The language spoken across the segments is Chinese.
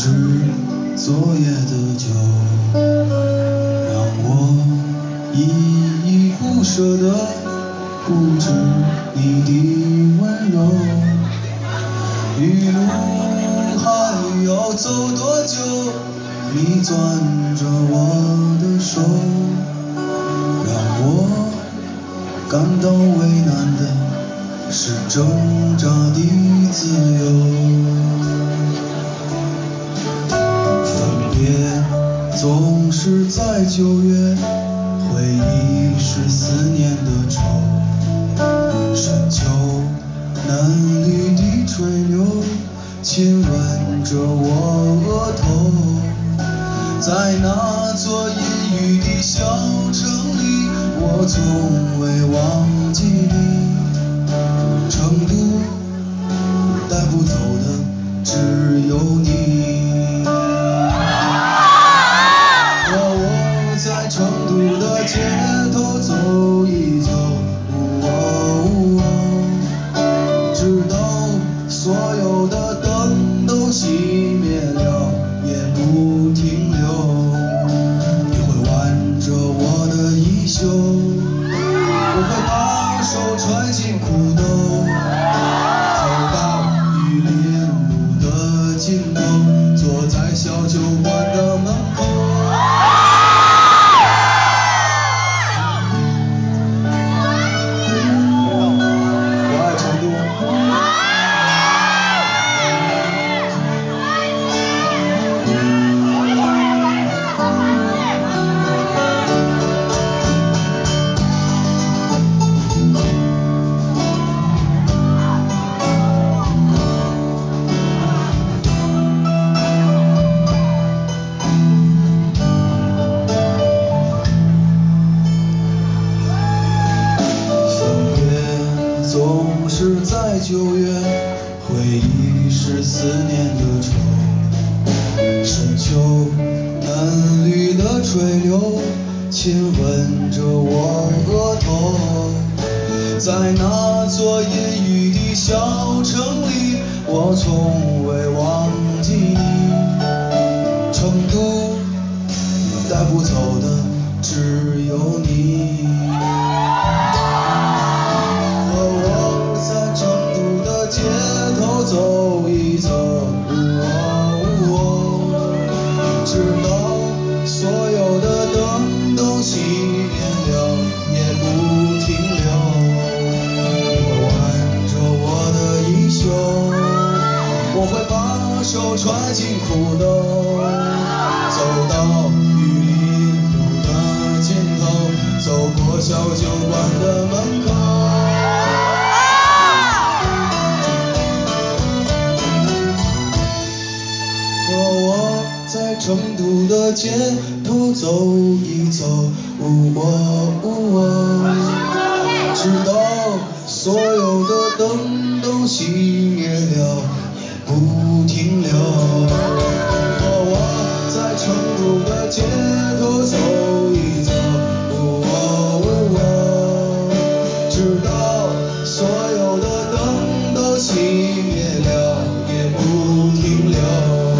是昨夜的酒，让我依依不舍的不止你的温柔。一路还要走多久？你攥着我的手，让我感到为难的是挣扎的自由。分别总是在9月，回忆是思念的愁。深秋嫩绿的垂柳，亲吻着我额头。在那座阴雨的小城里，我从未忘记你。成都带不走的只有你。和我在成都的街头走一走，直到所有的灯都熄灭了，也不停留。你会挽着我的衣袖，我会把手揣进裤兜，走到玉林路的尽头，坐在小酒馆的门口。我爱成都。总是在9月，回忆是思念的愁。深秋嫩绿的垂柳，亲吻着我额头。在那座阴雨的小城里，我从未忘记你。成都带不走的只有你。街头走一走，直到所有的灯都熄灭了，也不停留。你会挽着我的衣袖，我会把手揣进裤兜，走到玉林路的尽头，走过小酒馆的门口。在成都的街头走一走，直到所有的灯都熄灭了，也不停留。和我在成都的街头走一走，直到所有的灯都熄灭了，也不停留。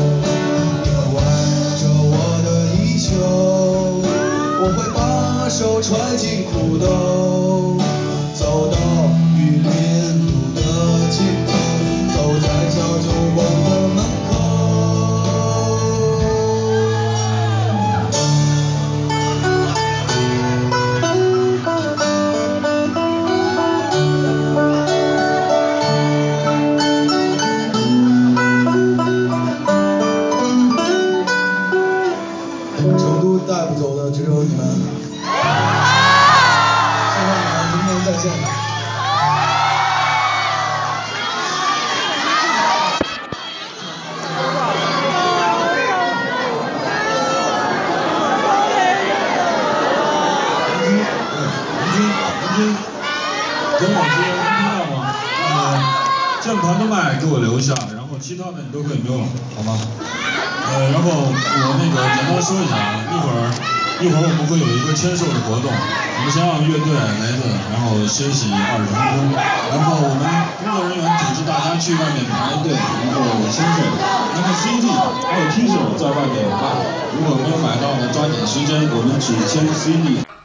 我会把手揣进裤兜，走到玉林路的尽头，走在小酒馆的门口。成都带不走的只有你们。谢谢你们，明天再见。 跟我说听到吗？键盘的麦给我留下，然后其他的你都可以没有了，好吗？然后我那个简单说一下啊，一会儿我们会有一个签售的活动，我们先让乐队来一顿，然后休息20分钟，然后我们工作人员组织大家去外面排队，然后签售。 那个 CD 还有 T 恤在外面有卖，如果没有买到呢，抓紧时间，我们只签 CD。